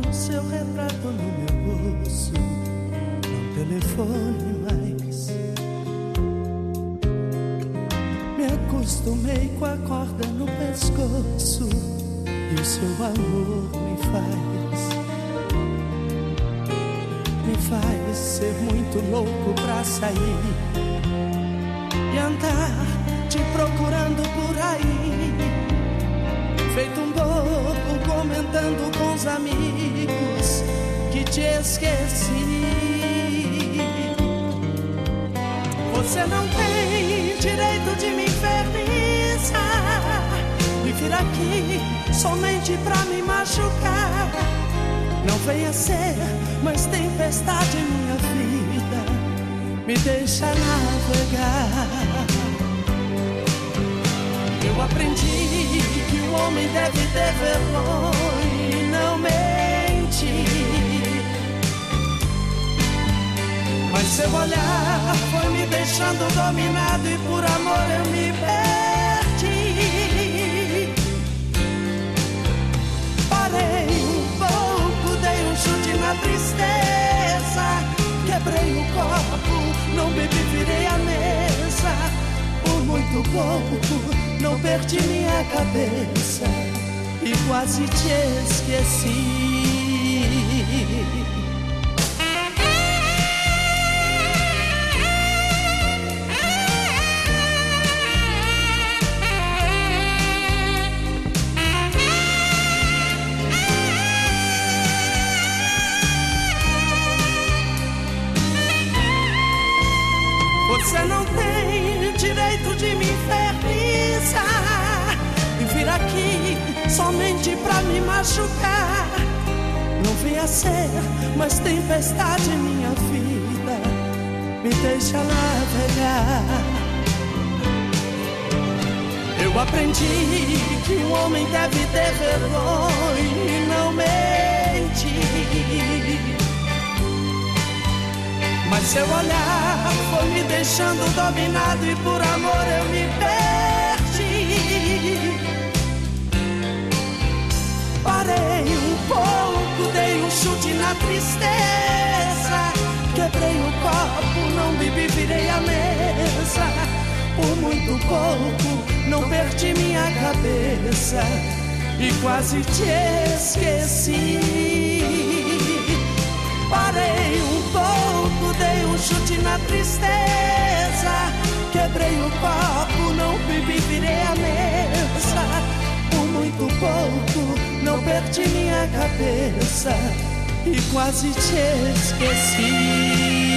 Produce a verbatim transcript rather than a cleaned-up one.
seu retrato no meu bolso. Não telefone mais. Me acostumei com a corda no pescoço e o seu amor me faz, me faz ser muito louco pra sair e andar te procurando por aí, feito um bobo comentando com os amigos que te esqueci. Você não tem direito de me infernizar e vir aqui somente pra me machucar. Não venha ser mais tempestade em minha vida, me deixa navegar. Eu aprendi que o homem deve ter vergonha e não mentir, mas seu olhar foi me deixando dominado e por amor eu me perdi. Parei um pouco, dei um chute na tristeza, quebrei o copo, não bebi, virei a mesa. Por muito pouco não perdi minha cabeça e quase te esqueci. Você não tem direito de me infernizar e vir aqui somente pra me machucar. Não venha ser mais tempestade em minha vida, me deixa navegar. Eu aprendi que o homem deve ter vergonha e não mentir, mas seu olhar foi me deixando dominado e por amor eu me perdi. Parei um pouco, dei um chute na tristeza, quebrei o copo, não bebi, virei a mesa. Por muito pouco não perdi minha cabeça e quase te esqueci. Parei um pouco, dei um chute na tristeza, quebrei o copo, não bebi, virei a mesa. Por muito pouco não perdi minha cabeça e quase te esqueci.